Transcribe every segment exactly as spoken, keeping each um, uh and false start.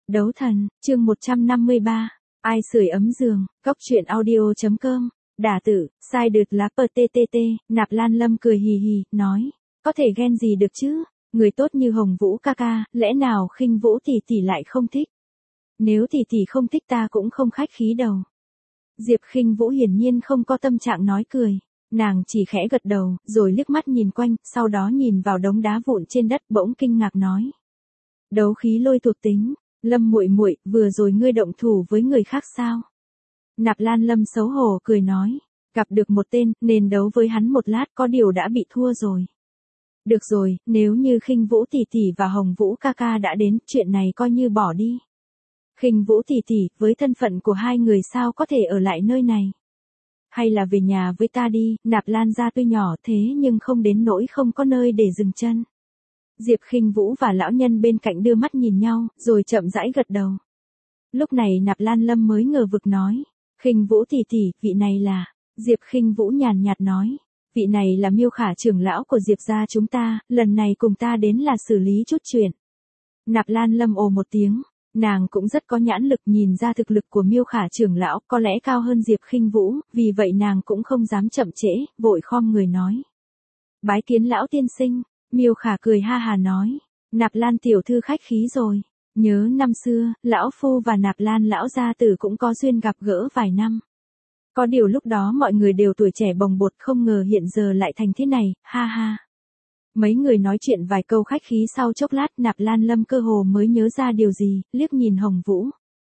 Đấu thần, chương một trăm năm mươi ba. Ai sưởi ấm giường, góc truyện audio.com. Đả tử, sai đượt lá pờ tê tê tê, Nạp Lan Lâm cười hì hì, nói. Có thể ghen gì được chứ, người tốt như Hồng Vũ ca ca, lẽ nào Khinh Vũ tỷ tỷ lại không thích. Nếu tỷ tỷ không thích ta cũng không khách khí đâu. Diệp Khinh Vũ hiển nhiên không có tâm trạng nói cười. Nàng chỉ khẽ gật đầu, rồi liếc mắt nhìn quanh, sau đó nhìn vào đống đá vụn trên đất bỗng kinh ngạc nói. Đấu khí lôi thuộc tính, Lâm muội muội, vừa rồi ngươi động thủ với người khác sao? Nạp Lan Lâm xấu hổ cười nói, gặp được một tên, nên đấu với hắn một lát có điều đã bị thua rồi. Được rồi, nếu như Khinh Vũ tỷ tỷ và Hồng Vũ ca ca đã đến, chuyện này coi như bỏ đi. Khinh Vũ tỷ tỷ, với thân phận của hai người sao có thể ở lại nơi này? Hay là về nhà với ta đi, Nạp Lan gia tuy nhỏ thế nhưng không đến nỗi không có nơi để dừng chân. Diệp Khinh Vũ và lão nhân bên cạnh đưa mắt nhìn nhau, rồi chậm rãi gật đầu. Lúc này Nạp Lan Lâm mới ngờ vực nói, Khinh Vũ tỷ tỷ, vị này là, Diệp Khinh Vũ nhàn nhạt nói, vị này là Miêu Khả trưởng lão của Diệp gia chúng ta, lần này cùng ta đến là xử lý chút chuyện. Nạp Lan Lâm ồ một tiếng, nàng cũng rất có nhãn lực, nhìn ra thực lực của Miêu Khả trưởng lão có lẽ cao hơn Diệp Khinh Vũ, vì vậy nàng cũng không dám chậm trễ, vội khom người nói. Bái kiến lão tiên sinh. Miêu Khả cười ha hà nói, Nạp Lan tiểu thư khách khí rồi, nhớ năm xưa, lão phu và Nạp Lan lão gia tử cũng có duyên gặp gỡ vài năm. Có điều lúc đó mọi người đều tuổi trẻ bồng bột, không ngờ hiện giờ lại thành thế này, ha ha. Mấy người nói chuyện vài câu khách khí, sau chốc lát Nạp Lan Lâm cơ hồ mới nhớ ra điều gì, liếc nhìn Hồng Vũ.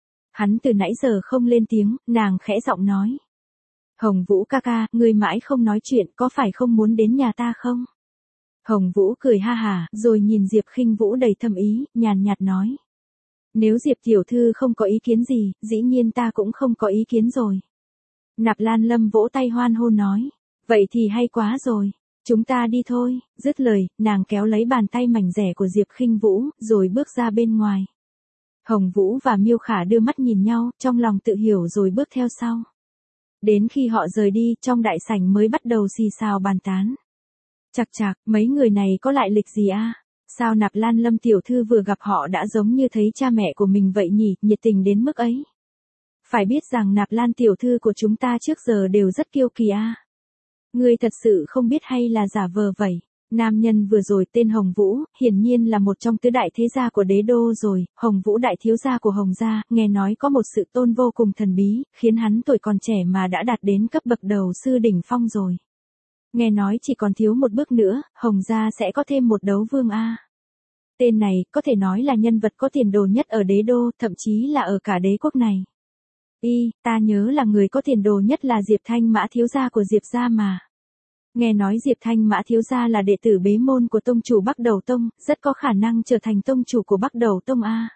Hắn từ nãy giờ không lên tiếng, nàng khẽ giọng nói. Hồng Vũ ca ca, ngươi mãi không nói chuyện, có phải không muốn đến nhà ta không? Hồng Vũ cười ha hà, rồi nhìn Diệp Khinh Vũ đầy thâm ý, nhàn nhạt nói. Nếu Diệp tiểu thư không có ý kiến gì, dĩ nhiên ta cũng không có ý kiến rồi. Nạp Lan Lâm vỗ tay hoan hô nói. Vậy thì hay quá rồi, chúng ta đi thôi. Dứt lời, nàng kéo lấy bàn tay mảnh rẻ của Diệp Khinh Vũ, rồi bước ra bên ngoài. Hồng Vũ và Miêu Khả đưa mắt nhìn nhau, trong lòng tự hiểu rồi bước theo sau. Đến khi họ rời đi, trong đại sảnh mới bắt đầu xì xào bàn tán. Chạc chạc, mấy người này có lại lịch gì a? À? Sao Nạp Lan Lâm tiểu thư vừa gặp họ đã giống như thấy cha mẹ của mình vậy nhỉ, nhiệt tình đến mức ấy. Phải biết rằng Nạp Lan tiểu thư của chúng ta trước giờ đều rất kiêu kỳ a. À? Ngươi thật sự không biết hay là giả vờ vậy? Nam nhân vừa rồi tên Hồng Vũ, hiển nhiên là một trong tứ đại thế gia của đế đô rồi, Hồng Vũ đại thiếu gia của Hồng gia, nghe nói có một sự tôn vô cùng thần bí, khiến hắn tuổi còn trẻ mà đã đạt đến cấp bậc đầu sư đỉnh phong rồi. Nghe nói chỉ còn thiếu một bước nữa, Hồng gia sẽ có thêm một đấu vương a. Tên này có thể nói là nhân vật có tiền đồ nhất ở đế đô, thậm chí là ở cả đế quốc này. Y, ta nhớ là người có tiền đồ nhất là Diệp Thanh Mã thiếu gia của Diệp gia mà. Nghe nói Diệp Thanh Mã thiếu gia là đệ tử bế môn của tông chủ Bắc Đầu Tông, rất có khả năng trở thành tông chủ của Bắc Đầu Tông a.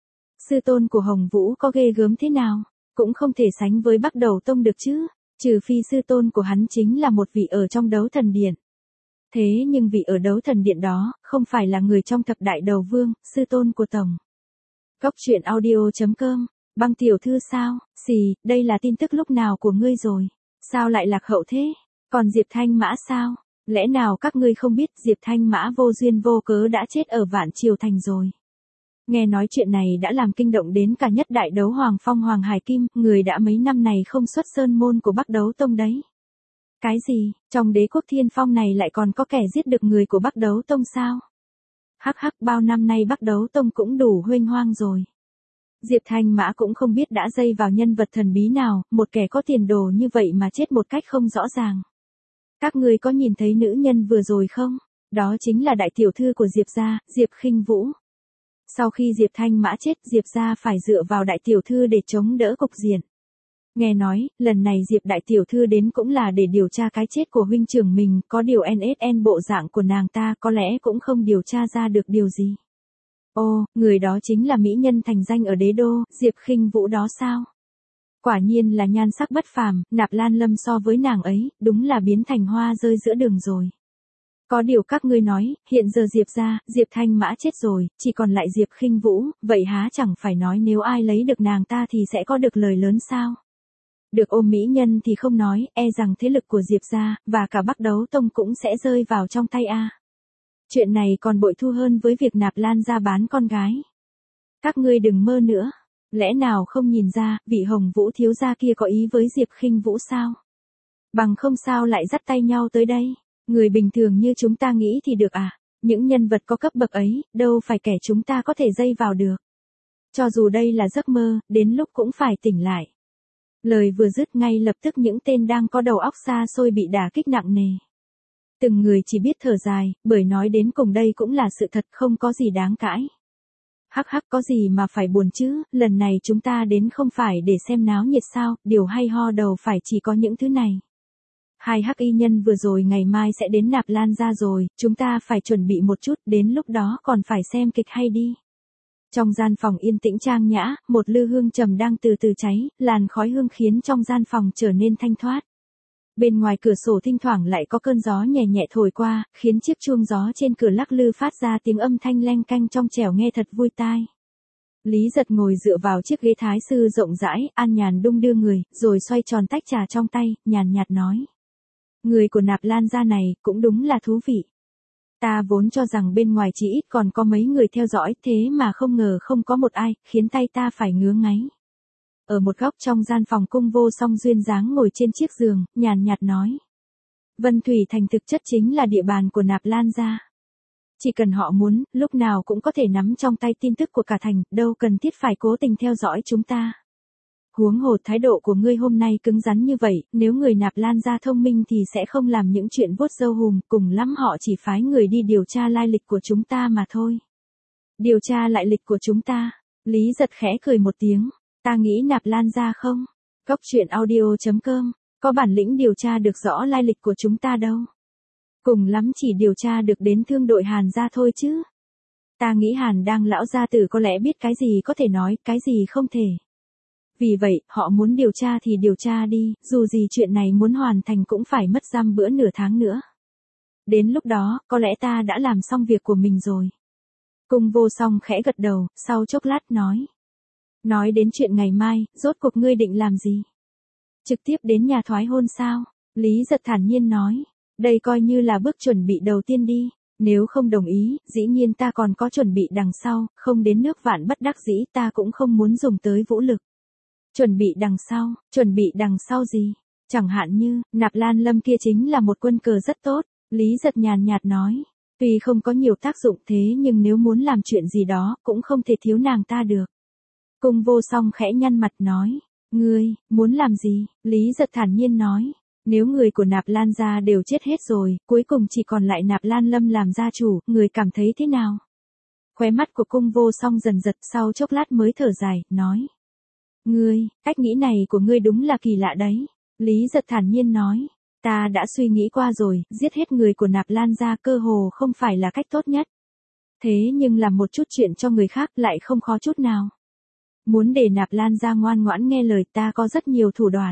Sư tôn của Hồng Vũ có ghê gớm thế nào, cũng không thể sánh với Bắc Đầu Tông được chứ. Trừ phi sư tôn của hắn chính là một vị ở trong đấu thần điện. Thế nhưng vị ở đấu thần điện đó, không phải là người trong thập đại đầu vương, sư tôn của tổng. Góc truyện audio.com, Băng tiểu thư sao, xì, đây là tin tức lúc nào của ngươi rồi? Sao lại lạc hậu thế? Còn Diệp Thanh Mã sao? Lẽ nào các ngươi không biết Diệp Thanh Mã vô duyên vô cớ đã chết ở Vạn Triều Thành rồi? Nghe nói chuyện này đã làm kinh động đến cả nhất đại đấu Hoàng Phong Hoàng Hải Kim, người đã mấy năm này không xuất sơn môn của Bắc Đấu Tông đấy. Cái gì, trong đế quốc Thiên Phong này lại còn có kẻ giết được người của Bắc Đấu Tông sao? Hắc hắc, bao năm nay Bắc Đấu Tông cũng đủ huênh hoang rồi. Diệp Thanh Mã cũng không biết đã dây vào nhân vật thần bí nào, một kẻ có tiền đồ như vậy mà chết một cách không rõ ràng. Các ngươi có nhìn thấy nữ nhân vừa rồi không? Đó chính là đại tiểu thư của Diệp gia, Diệp Khinh Vũ. Sau khi Diệp Thanh Mã chết, Diệp gia phải dựa vào đại tiểu thư để chống đỡ cục diện. Nghe nói, lần này Diệp đại tiểu thư đến cũng là để điều tra cái chết của huynh trưởng mình, có điều en ét en bộ dạng của nàng ta có lẽ cũng không điều tra ra được điều gì. Ô, người đó chính là mỹ nhân thành danh ở đế đô, Diệp Khinh Vũ đó sao? Quả nhiên là nhan sắc bất phàm, Nạp Lan Lâm so với nàng ấy, đúng là biến thành hoa rơi giữa đường rồi. Có điều các ngươi nói, hiện giờ Diệp gia, Diệp Thanh Mã chết rồi, chỉ còn lại Diệp Khinh Vũ, vậy há chẳng phải nói nếu ai lấy được nàng ta thì sẽ có được lời lớn sao? Được ôm mỹ nhân thì không nói, e rằng thế lực của Diệp gia, và cả Bắc Đấu Tông cũng sẽ rơi vào trong tay a. Chuyện này còn bội thu hơn với việc Nạp Lan gia bán con gái. Các ngươi đừng mơ nữa. Lẽ nào không nhìn ra, vị Hồng Vũ thiếu gia kia có ý với Diệp Khinh Vũ sao? Bằng không sao lại dắt tay nhau tới đây? Người bình thường như chúng ta nghĩ thì được à? Những nhân vật có cấp bậc ấy, đâu phải kẻ chúng ta có thể dây vào được. Cho dù đây là giấc mơ, đến lúc cũng phải tỉnh lại. Lời vừa dứt ngay lập tức những tên đang có đầu óc xa xôi bị đả kích nặng nề. Từng người chỉ biết thở dài, bởi nói đến cùng đây cũng là sự thật, không có gì đáng cãi. Hắc hắc, có gì mà phải buồn chứ, lần này chúng ta đến không phải để xem náo nhiệt sao, điều hay ho đầu phải chỉ có những thứ này. Hai hắc y nhân vừa rồi ngày mai sẽ đến Nạp Lan ra rồi, chúng ta phải chuẩn bị một chút, đến lúc đó còn phải xem kịch hay đi. Trong gian phòng yên tĩnh trang nhã, một lư hương trầm đang từ từ cháy, làn khói hương khiến trong gian phòng trở nên thanh thoát. Bên ngoài cửa sổ thỉnh thoảng lại có cơn gió nhẹ nhẹ thổi qua, khiến chiếc chuông gió trên cửa lắc lư phát ra tiếng âm thanh leng canh trong trẻo nghe thật vui tai. Lý Giật ngồi dựa vào chiếc ghế thái sư rộng rãi, an nhàn đung đưa người, rồi xoay tròn tách trà trong tay, nhàn nhạt nói. Người của Nạp Lan gia này, cũng đúng là thú vị. Ta vốn cho rằng bên ngoài chỉ ít còn có mấy người theo dõi, thế mà không ngờ không có một ai, khiến tay ta phải ngứa ngáy. Ở một góc trong gian phòng Cung Vô Song duyên dáng ngồi trên chiếc giường, nhàn nhạt nói. Vân Thủy Thành thực chất chính là địa bàn của Nạp Lan gia. Chỉ cần họ muốn, lúc nào cũng có thể nắm trong tay tin tức của cả thành, đâu cần thiết phải cố tình theo dõi chúng ta. Huống hồ thái độ của ngươi hôm nay cứng rắn như vậy, nếu người Nạp Lan gia thông minh thì sẽ không làm những chuyện vuốt râu hùm, cùng lắm họ chỉ phái người đi điều tra lai lịch của chúng ta mà thôi. Điều tra lại lịch của chúng ta, Lý Giật khẽ cười một tiếng, ta nghĩ Nạp Lan gia không? Cốc truyện audio chấm com, có bản lĩnh điều tra được rõ lai lịch của chúng ta đâu. Cùng lắm chỉ điều tra được đến thương đội Hàn gia thôi chứ. Ta nghĩ Hàn đang lão gia tử có lẽ biết cái gì có thể nói, cái gì không thể. Vì vậy, họ muốn điều tra thì điều tra đi, dù gì chuyện này muốn hoàn thành cũng phải mất dăm bữa nửa tháng nữa. Đến lúc đó, có lẽ ta đã làm xong việc của mình rồi. Cung Vô Song khẽ gật đầu, sau chốc lát nói. Nói đến chuyện ngày mai, rốt cuộc ngươi định làm gì? Trực tiếp đến nhà thoái hôn sao? Lý Giật thản nhiên nói. Đây coi như là bước chuẩn bị đầu tiên đi. Nếu không đồng ý, dĩ nhiên ta còn có chuẩn bị đằng sau, không đến nước vạn bất đắc dĩ ta cũng không muốn dùng tới vũ lực. Chuẩn bị đằng sau, chuẩn bị đằng sau gì? Chẳng hạn như, Nạp Lan Lâm kia chính là một quân cờ rất tốt, Lý Giật nhàn nhạt nói. Tuy không có nhiều tác dụng thế nhưng nếu muốn làm chuyện gì đó, cũng không thể thiếu nàng ta được. Cung Vô Song khẽ nhăn mặt nói. Ngươi, muốn làm gì? Lý Giật thản nhiên nói. Nếu người của Nạp Lan gia đều chết hết rồi, cuối cùng chỉ còn lại Nạp Lan Lâm làm gia chủ, người cảm thấy thế nào? Khóe mắt của Cung Vô Song dần giật, sau chốc lát mới thở dài, nói. Ngươi, cách nghĩ này của ngươi đúng là kỳ lạ đấy. Lý Giật thản nhiên nói. Ta đã suy nghĩ qua rồi, giết hết người của Nạp Lan gia cơ hồ không phải là cách tốt nhất. Thế nhưng làm một chút chuyện cho người khác lại không khó chút nào. Muốn để Nạp Lan gia ngoan ngoãn nghe lời ta có rất nhiều thủ đoạn.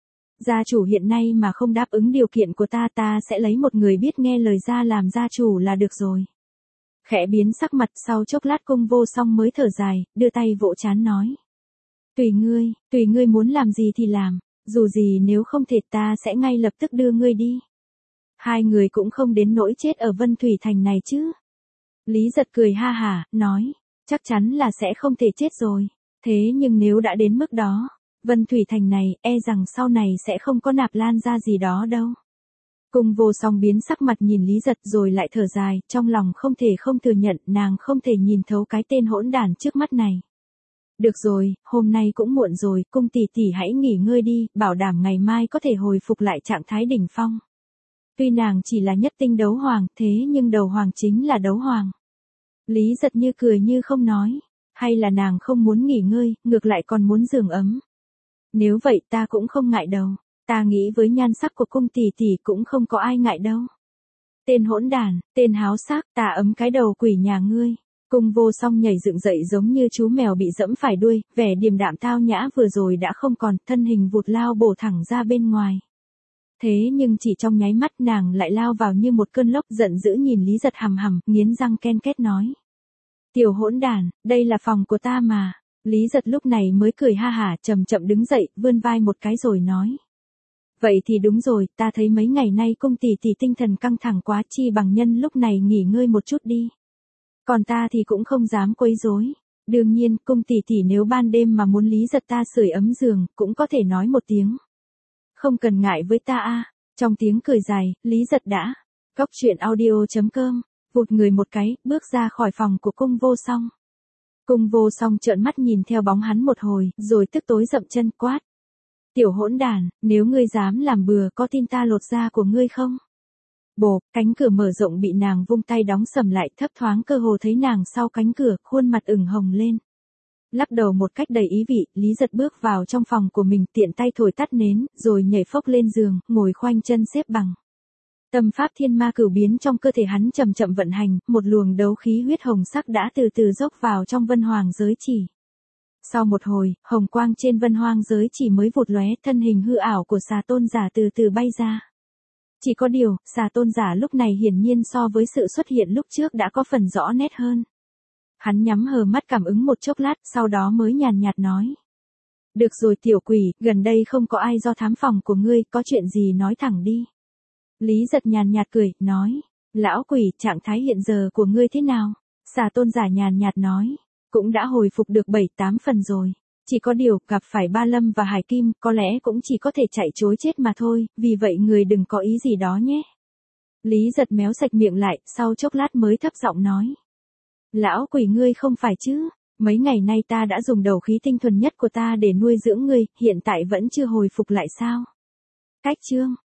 Gia chủ hiện nay mà không đáp ứng điều kiện của ta ta sẽ lấy một người biết nghe lời ra làm gia chủ là được rồi. Khẽ biến sắc mặt sau chốc lát Cung Vô Song mới thở dài, đưa tay vỗ trán nói. Tùy ngươi, tùy ngươi muốn làm gì thì làm, dù gì nếu không thể ta sẽ ngay lập tức đưa ngươi đi. Hai người cũng không đến nỗi chết ở Vân Thủy Thành này chứ. Lý Giật cười ha hả, nói, chắc chắn là sẽ không thể chết rồi, thế nhưng nếu đã đến mức đó, Vân Thủy Thành này e rằng sau này sẽ không có Nạp Lan gia gì đó đâu. Cung Vô Song biến sắc mặt nhìn Lý Giật rồi lại thở dài, trong lòng không thể không thừa nhận nàng không thể nhìn thấu cái tên hỗn đản trước mắt này. Được rồi, hôm nay cũng muộn rồi, Cung tỷ tỷ hãy nghỉ ngơi đi, bảo đảm ngày mai có thể hồi phục lại trạng thái đỉnh phong. Tuy nàng chỉ là nhất tinh đấu hoàng, thế nhưng đầu hoàng chính là đấu hoàng. Lý Giật như cười như không nói, hay là nàng không muốn nghỉ ngơi, ngược lại còn muốn giường ấm. Nếu vậy ta cũng không ngại đâu, ta nghĩ với nhan sắc của Cung tỷ tỷ cũng không có ai ngại đâu. Tên hỗn đản, tên háo sắc, ta ấm cái đầu quỷ nhà ngươi. Cung Vô Song nhảy dựng dậy giống như chú mèo bị dẫm phải đuôi, vẻ điềm đạm tao nhã vừa rồi đã không còn, thân hình vụt lao bổ thẳng ra bên ngoài. Thế nhưng chỉ trong nháy mắt nàng lại lao vào như một cơn lốc, giận dữ nhìn Lý Giật hằm hằm, nghiến răng ken két nói. Tiểu hỗn đản, đây là phòng của ta mà. Lý Giật lúc này mới cười ha hả, chậm chậm đứng dậy, vươn vai một cái rồi nói. Vậy thì đúng rồi, ta thấy mấy ngày nay Cung tỷ tỷ tinh thần căng thẳng quá, chi bằng nhân lúc này nghỉ ngơi một chút đi. Còn ta thì cũng không dám quấy rối. Đương nhiên, cung tỷ tỷ nếu ban đêm mà muốn Lý Giật ta sưởi ấm giường, cũng có thể nói một tiếng. Không cần ngại với ta a. Trong tiếng cười dài, Lý Giật đã. Cóc truyện audio.com, vụt người một cái, bước ra khỏi phòng của cung vô song. Cung vô song trợn mắt nhìn theo bóng hắn một hồi, rồi tức tối dậm chân quát. Tiểu hỗn đản, nếu ngươi dám làm bừa có tin ta lột da của ngươi không? Bồ, cánh cửa mở rộng bị nàng vung tay đóng sầm lại, thấp thoáng cơ hồ thấy nàng sau cánh cửa, khuôn mặt ửng hồng lên. Lắc đầu một cách đầy ý vị, Lý Giật bước vào trong phòng của mình, tiện tay thổi tắt nến, rồi nhảy phốc lên giường, ngồi khoanh chân xếp bằng. Tâm pháp thiên ma cửu biến trong cơ thể hắn chậm chậm vận hành, một luồng đấu khí huyết hồng sắc đã từ từ dốc vào trong vân hoàng giới chỉ. Sau một hồi, hồng quang trên vân hoang giới chỉ mới vụt lóe, thân hình hư ảo của xà tôn giả từ từ bay ra. Chỉ có điều, xà tôn giả lúc này hiển nhiên so với sự xuất hiện lúc trước đã có phần rõ nét hơn. Hắn nhắm hờ mắt cảm ứng một chốc lát, sau đó mới nhàn nhạt nói. Được rồi tiểu quỷ, gần đây không có ai do thám phòng của ngươi, có chuyện gì nói thẳng đi. Lý Giật nhàn nhạt cười, nói. Lão quỷ, trạng thái hiện giờ của ngươi thế nào? Xà tôn giả nhàn nhạt nói. Cũng đã hồi phục được bảy tám phần rồi. Chỉ có điều, gặp phải Ba Lâm và Hải Kim, có lẽ cũng chỉ có thể chạy trối chết mà thôi, vì vậy người đừng có ý gì đó nhé. Lý Giật méo sạch miệng lại, sau chốc lát mới thấp giọng nói. Lão quỷ ngươi không phải chứ, mấy ngày nay ta đã dùng đầu khí tinh thuần nhất của ta để nuôi dưỡng ngươi, hiện tại vẫn chưa hồi phục lại sao? Cách chương.